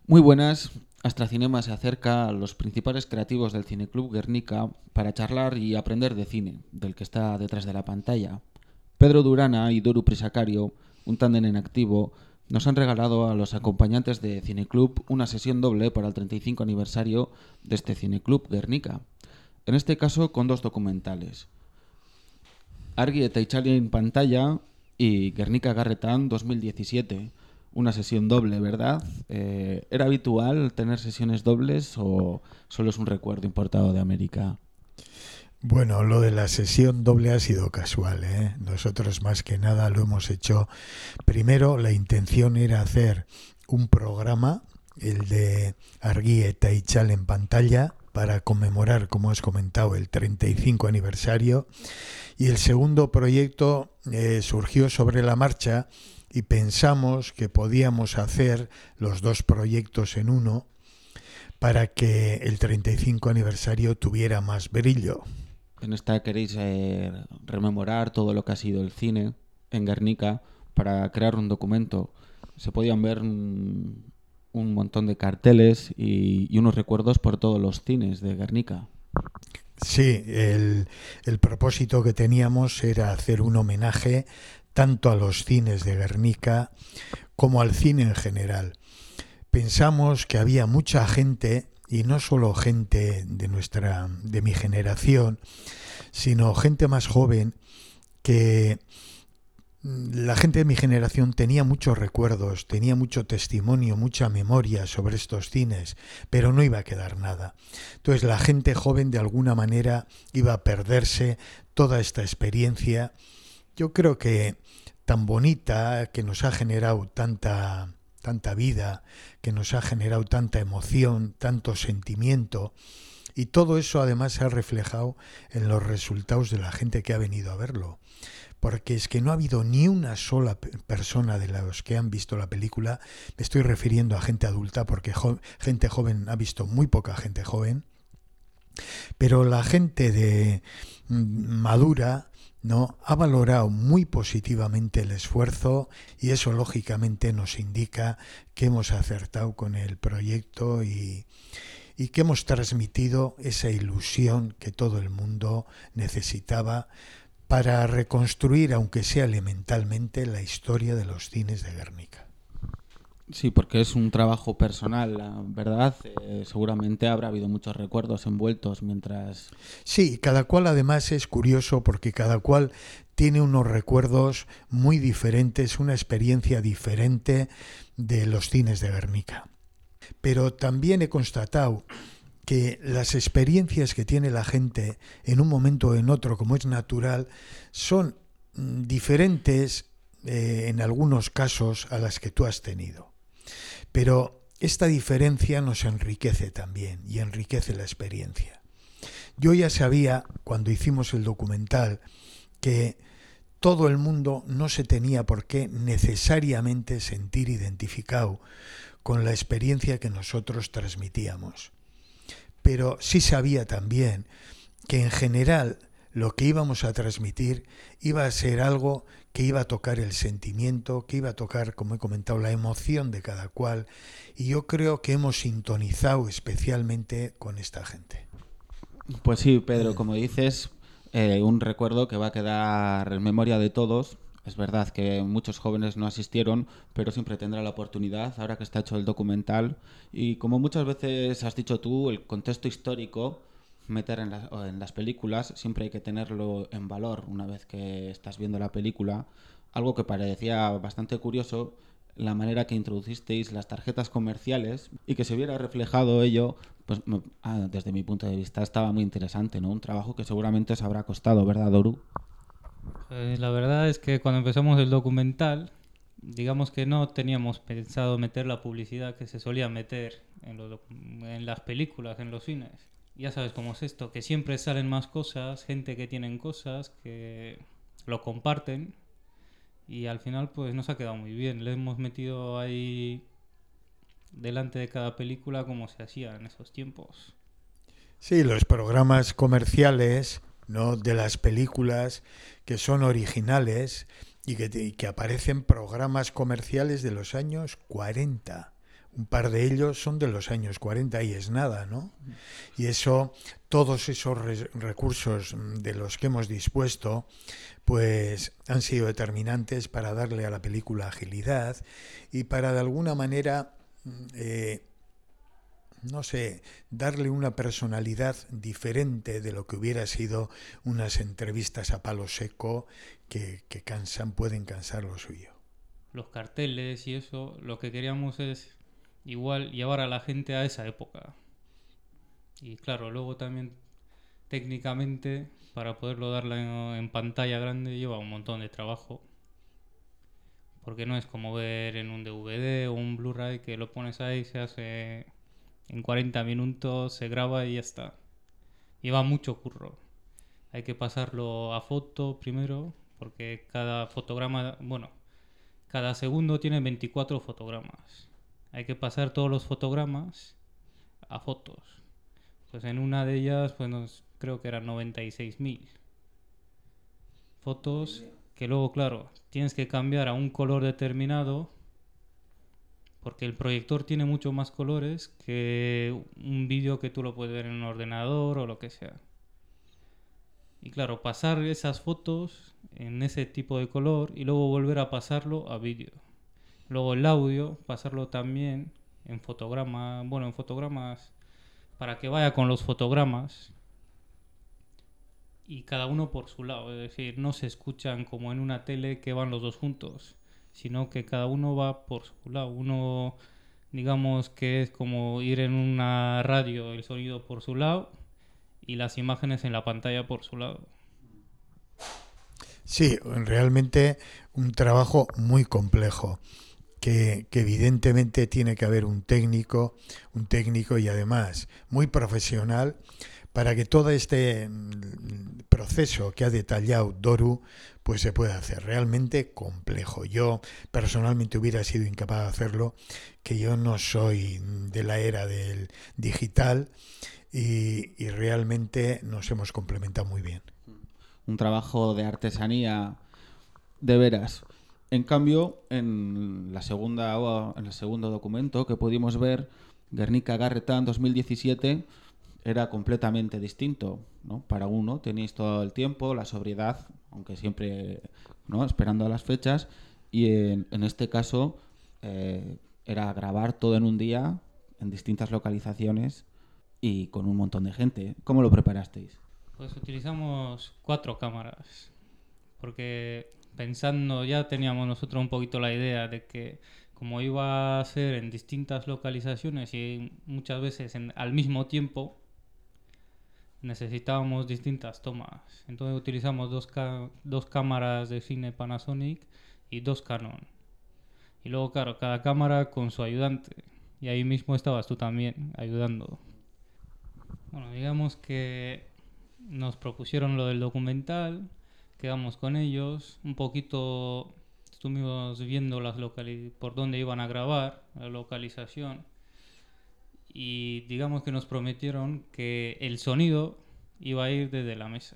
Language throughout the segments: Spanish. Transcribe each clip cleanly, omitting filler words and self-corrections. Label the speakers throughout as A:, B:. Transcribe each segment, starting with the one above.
A: Muy buenas. Astracinema se acerca a los principales creativos del Cineclub Guernica para charlar y aprender de cine, del que está detrás de la pantalla. Pedro Durana y Doru Prisacario, un tándem en activo, nos han regalado a los acompañantes de Cineclub una sesión doble para el 35 aniversario de este Cineclub Guernica. En este caso con dos documentales. Argi eta Itxali en pantalla y Guernica Garretan 2017. Una sesión doble, ¿verdad? ¿Era habitual tener sesiones dobles o solo es un recuerdo importado de América?
B: Bueno, lo de la sesión doble ha sido casual, ¿eh? Nosotros más que nada lo hemos hecho. Primero, la intención era hacer un programa, el de Argi eta Itxal en pantalla, para conmemorar, como has comentado, el 35 aniversario. Y el segundo proyecto surgió sobre la marcha y pensamos que podíamos hacer los dos proyectos en uno para que el 35 aniversario tuviera más brillo.
A: En esta queréis rememorar todo lo que ha sido el cine en Guernica para crear un documento. Se podían ver un montón de carteles y unos recuerdos por todos los cines de Guernica.
B: Sí, el propósito que teníamos era hacer un homenaje tanto a los cines de Guernica como al cine en general. Pensamos que había mucha gente, y no solo gente de mi generación, sino gente más joven, que la gente de mi generación tenía muchos recuerdos, tenía mucho testimonio, mucha memoria sobre estos cines, pero no iba a quedar nada. Entonces la gente joven de alguna manera iba a perderse toda esta experiencia. Yo creo que tan bonita, que nos ha generado tanta vida, que nos ha generado tanta emoción, tanto sentimiento, y todo eso además se ha reflejado en los resultados de la gente que ha venido a verlo. Porque es que no ha habido ni una sola persona de los que han visto la película, me estoy refiriendo a gente adulta, porque gente joven ha visto muy poca gente joven, pero la gente de madura, ¿no?, ha valorado muy positivamente el esfuerzo, y eso lógicamente nos indica que hemos acertado con el proyecto y que hemos transmitido esa ilusión que todo el mundo necesitaba para reconstruir, aunque sea elementalmente, la historia de los cines de Guernica.
A: Sí, porque es un trabajo personal, la verdad. Seguramente habrá habido muchos recuerdos envueltos mientras...
B: Sí, cada cual además es curioso porque cada cual tiene unos recuerdos muy diferentes, una experiencia diferente de los cines de Guernica. Pero también he constatado que las experiencias que tiene la gente en un momento o en otro, como es natural, son diferentes en algunos casos a las que tú has tenido. Pero esta diferencia nos enriquece también y enriquece la experiencia. Yo ya sabía, cuando hicimos el documental, que todo el mundo no se tenía por qué necesariamente sentir identificado con la experiencia que nosotros transmitíamos. Pero sí sabía también que en general lo que íbamos a transmitir iba a ser algo que iba a tocar el sentimiento, que iba a tocar, como he comentado, la emoción de cada cual, y yo creo que hemos sintonizado especialmente con esta gente.
A: Pues sí, Pedro, como dices, un recuerdo que va a quedar en memoria de todos. Es verdad que muchos jóvenes no asistieron, pero siempre tendrá la oportunidad, ahora que está hecho el documental. Y como muchas veces has dicho tú, el contexto histórico, meter en las películas, siempre hay que tenerlo en valor una vez que estás viendo la película. Algo que parecía bastante curioso, la manera que introducisteis las tarjetas comerciales y que se viera reflejado ello, pues desde mi punto de vista estaba muy interesante, ¿no? Un trabajo que seguramente os habrá costado, ¿verdad, Doru?
C: La verdad es que cuando empezamos el documental, digamos que no teníamos pensado meter la publicidad que se solía meter en las películas, en los cines. Ya sabes cómo es esto, que siempre salen más cosas, gente que tienen cosas, que lo comparten y al final pues nos ha quedado muy bien. Le hemos metido ahí delante de cada película como se hacía en esos tiempos.
B: Sí, los programas comerciales, ¿no?, de las películas que son originales y que aparecen programas comerciales de los años 40 Un par de ellos son de los años 40 y es nada, ¿no? Y eso, todos esos recursos de los que hemos dispuesto, pues han sido determinantes para darle a la película agilidad y para de alguna manera, no sé, darle una personalidad diferente de lo que hubiera sido unas entrevistas a palo seco que pueden cansar lo suyo.
C: Los carteles y eso, lo que queríamos es igual llevar a la gente a esa época. Y claro, luego también técnicamente para poderlo darla en pantalla grande lleva un montón de trabajo. Porque no es como ver en un DVD o un Blu-ray que lo pones ahí, se hace en 40 minutos, se graba y ya está. Lleva mucho curro. Hay que pasarlo a foto primero, porque cada fotograma, bueno, cada segundo tiene 24 fotogramas. Hay que pasar todos los fotogramas a fotos. Pues en una de ellas, pues creo que eran 96.000 fotos, que luego, claro, tienes que cambiar a un color determinado, porque el proyector tiene mucho más colores que un vídeo que tú lo puedes ver en un ordenador o lo que sea. Y claro, pasar esas fotos en ese tipo de color y luego volver a pasarlo a vídeo. Luego el audio, pasarlo también en fotogramas para que vaya con los fotogramas y cada uno por su lado. Es decir, no se escuchan como en una tele que van los dos juntos, sino que cada uno va por su lado. Uno, digamos que es como ir en una radio, el sonido por su lado y las imágenes en la pantalla por su lado.
B: Sí, realmente un trabajo muy complejo, que evidentemente tiene que haber un técnico y además muy profesional para que todo este proceso que ha detallado Doru pues se pueda hacer. Realmente complejo. Yo personalmente hubiera sido incapaz de hacerlo, que yo no soy de la era del digital y realmente nos hemos complementado muy bien.
A: Un trabajo de artesanía de veras. En cambio, en el segundo documento que pudimos ver, Guernica Garretan 2017 era completamente distinto, ¿no? Para uno tenéis todo el tiempo, la sobriedad, aunque siempre, ¿no?, esperando a las fechas, y en este caso era grabar todo en un día, en distintas localizaciones y con un montón de gente. ¿Cómo lo preparasteis?
C: Pues utilizamos 4 cámaras, porque pensando ya teníamos nosotros un poquito la idea de que como iba a ser en distintas localizaciones y muchas veces al mismo tiempo, necesitábamos distintas tomas. Entonces utilizamos dos cámaras de cine Panasonic y 2 Canon. Y luego, claro, cada cámara con su ayudante. Y ahí mismo estabas tú también ayudando. Bueno, digamos que nos propusieron lo del documental, quedamos con ellos, un poquito estuvimos viendo por dónde iban a grabar, la localización, y digamos que nos prometieron que el sonido iba a ir desde la mesa.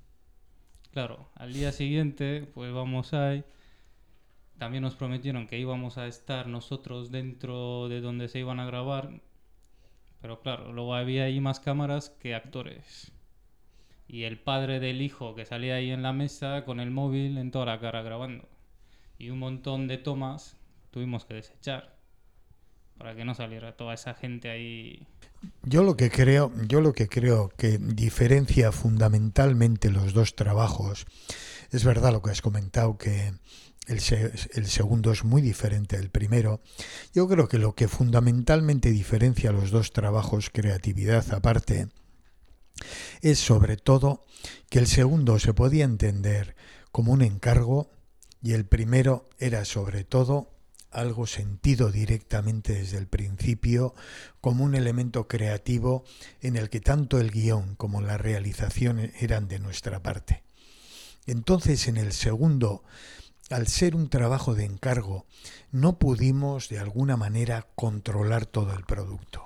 C: Claro, al día siguiente pues vamos ahí, también nos prometieron que íbamos a estar nosotros dentro de donde se iban a grabar, pero claro, luego había ahí más cámaras que actores. Y el padre del hijo que salía ahí en la mesa con el móvil en toda la cara grabando. Y un montón de tomas tuvimos que desechar para que no saliera toda esa gente ahí.
B: Yo lo que creo que diferencia fundamentalmente los dos trabajos, es verdad lo que has comentado, que el segundo es muy diferente del primero. Yo creo que lo que fundamentalmente diferencia los dos trabajos, creatividad aparte, es sobre todo que el segundo se podía entender como un encargo y el primero era sobre todo algo sentido directamente desde el principio como un elemento creativo en el que tanto el guión como la realización eran de nuestra parte. Entonces, en el segundo, al ser un trabajo de encargo, no pudimos de alguna manera controlar todo el producto.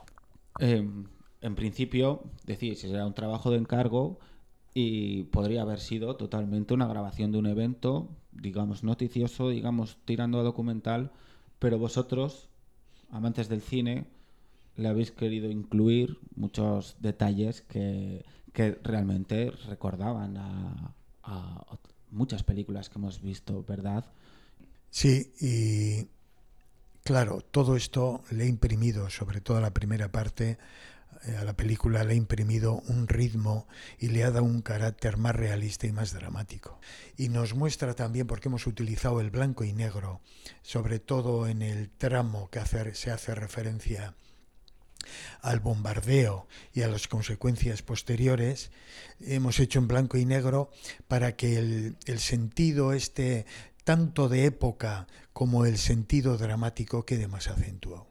A: En principio, decís, era un trabajo de encargo y podría haber sido totalmente una grabación de un evento, digamos, noticioso, digamos, tirando a documental, pero vosotros amantes del cine, le habéis querido incluir muchos detalles que realmente recordaban a muchas películas que hemos visto, ¿verdad?
B: Sí, y claro, todo esto le he imprimido, sobre todo a la primera parte, a la película le ha imprimido un ritmo y le ha dado un carácter más realista y más dramático. Y nos muestra también, porque hemos utilizado el blanco y negro, sobre todo en el tramo que se hace referencia al bombardeo y a las consecuencias posteriores, hemos hecho en blanco y negro para que el sentido tanto de época como el sentido dramático quede más acentuado.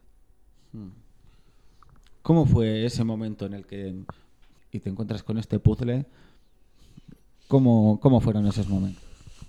A: ¿Cómo fue ese momento en el que y te encuentras con este puzzle? ¿Cómo fueron esos momentos?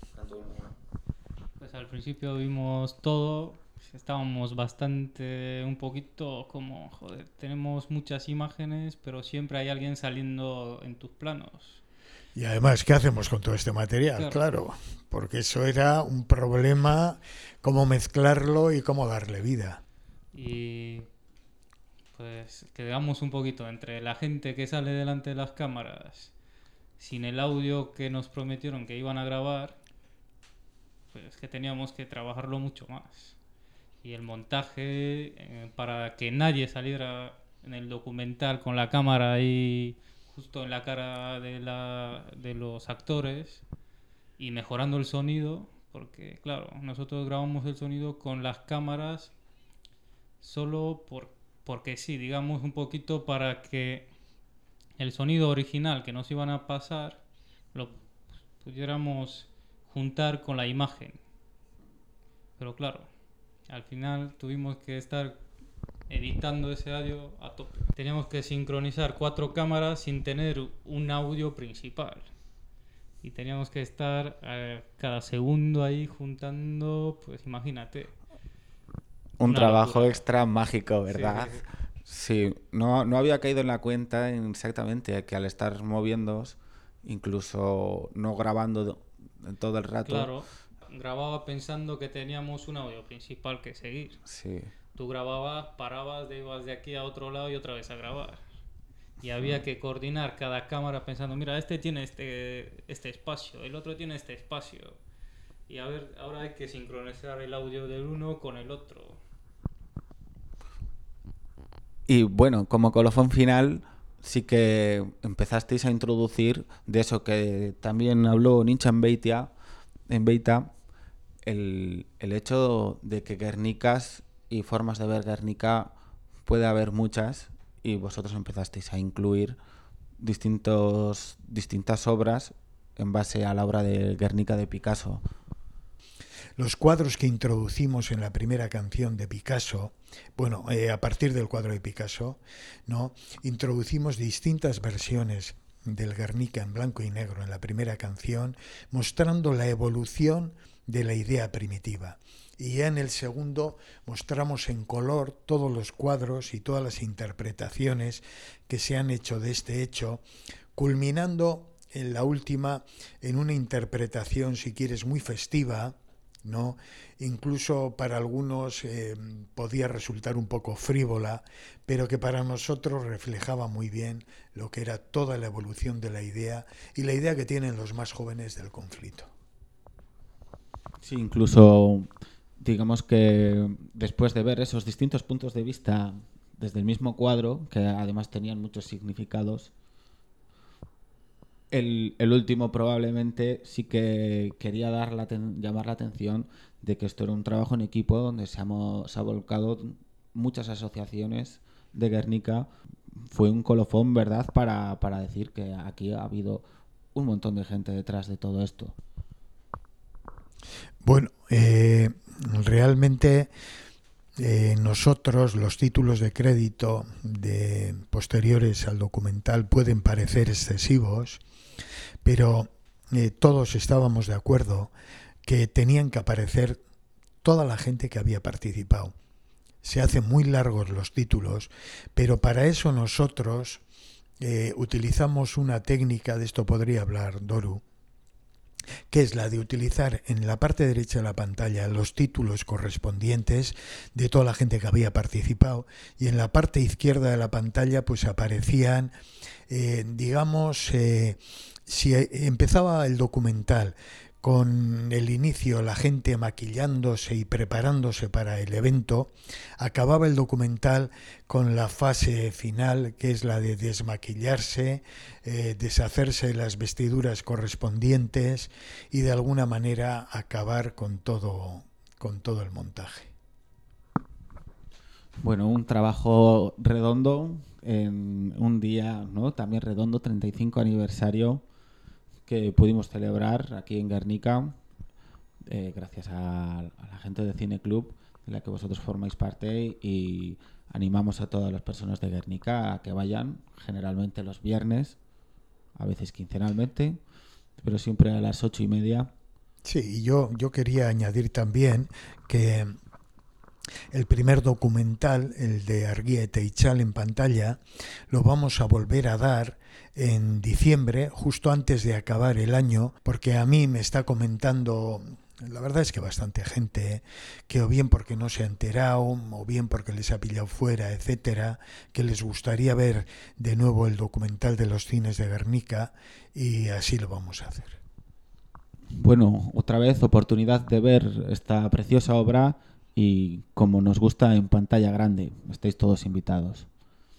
C: Pues al principio vimos todo, estábamos un poquito como, joder, tenemos muchas imágenes, pero siempre hay alguien saliendo en tus planos.
B: Y además, ¿qué hacemos con todo este material? Claro, porque eso era un problema, cómo mezclarlo y cómo darle vida.
C: Y pues quedamos un poquito entre la gente que sale delante de las cámaras sin el audio que nos prometieron que iban a grabar, pues que teníamos que trabajarlo mucho más. Y el montaje, para que nadie saliera en el documental con la cámara ahí justo en la cara de los actores, y mejorando el sonido, porque claro, nosotros grabamos el sonido con las cámaras solo porque sí, digamos un poquito para que el sonido original que nos iban a pasar lo pudiéramos juntar con la imagen. Pero claro, al final tuvimos que estar editando ese audio a tope. Teníamos que sincronizar 4 cámaras sin tener un audio principal. Y teníamos que estar cada segundo ahí juntando, pues imagínate.
A: Un trabajo locura. Extra mágico, ¿verdad?
C: Sí.
A: Sí, no había caído en la cuenta exactamente que al estar moviéndoos, incluso no grabando todo el rato.
C: Claro, grababa pensando que teníamos un audio principal que seguir.
A: Sí.
C: Tú grababas, parabas, ibas de aquí a otro lado y otra vez a grabar. Y había que coordinar cada cámara pensando, mira, este tiene este espacio, el otro tiene este espacio. Y a ver, ahora hay que sincronizar el audio del uno con el otro.
A: Y bueno, como colofón final, sí que empezasteis a introducir de eso que también habló Nincha en Beita, el hecho de que Guernicas y formas de ver Guernica puede haber muchas, y vosotros empezasteis a incluir distintas obras en base a la obra de Guernica de Picasso.
B: Los cuadros que introducimos en la primera canción de Picasso, bueno, a partir del cuadro de Picasso, ¿no? Introducimos distintas versiones del Guernica en blanco y negro en la primera canción, mostrando la evolución de la idea primitiva. Y ya en el segundo mostramos en color todos los cuadros y todas las interpretaciones que se han hecho de este hecho, culminando en la última en una interpretación, si quieres, muy festiva, ¿no? Incluso para algunos podía resultar un poco frívola, pero que para nosotros reflejaba muy bien lo que era toda la evolución de la idea y la idea que tienen los más jóvenes del conflicto.
A: Sí, incluso digamos que después de ver esos distintos puntos de vista desde el mismo cuadro, que además tenían muchos significados, el último probablemente sí que quería llamar la atención de que esto era un trabajo en equipo donde se ha volcado muchas asociaciones de Guernica. Fue un colofón, ¿verdad?, para decir que aquí ha habido un montón de gente detrás de todo esto.
B: Bueno, realmente nosotros los títulos de crédito posteriores al documental pueden parecer excesivos, pero todos estábamos de acuerdo que tenían que aparecer toda la gente que había participado. Se hacen muy largos los títulos, pero para eso nosotros utilizamos una técnica, de esto podría hablar Doru, que es la de utilizar en la parte derecha de la pantalla los títulos correspondientes de toda la gente que había participado, y en la parte izquierda de la pantalla pues aparecían, si empezaba el documental con el inicio, la gente maquillándose y preparándose para el evento, acababa el documental con la fase final, que es la de desmaquillarse, deshacerse de las vestiduras correspondientes y de alguna manera acabar con todo el montaje.
A: Bueno, un trabajo redondo en un día, ¿no?, también redondo, 35 aniversario, que pudimos celebrar aquí en Guernica, gracias a la gente de Cine Club, de la que vosotros formáis parte, y animamos a todas las personas de Guernica a que vayan, generalmente los viernes, a veces quincenalmente, pero siempre a las 8:30.
B: Sí, y yo quería añadir también que el primer documental, el de Arguía Teichal en pantalla, lo vamos a volver a dar en diciembre, justo antes de acabar el año, porque a mí me está comentando, la verdad es que bastante gente, que o bien porque no se ha enterado, o bien porque les ha pillado fuera, etcétera, que les gustaría ver de nuevo el documental de los cines de Guernica, y así lo vamos a hacer.
A: Bueno, otra vez oportunidad de ver esta preciosa obra, y como nos gusta, en pantalla grande. Estáis todos invitados.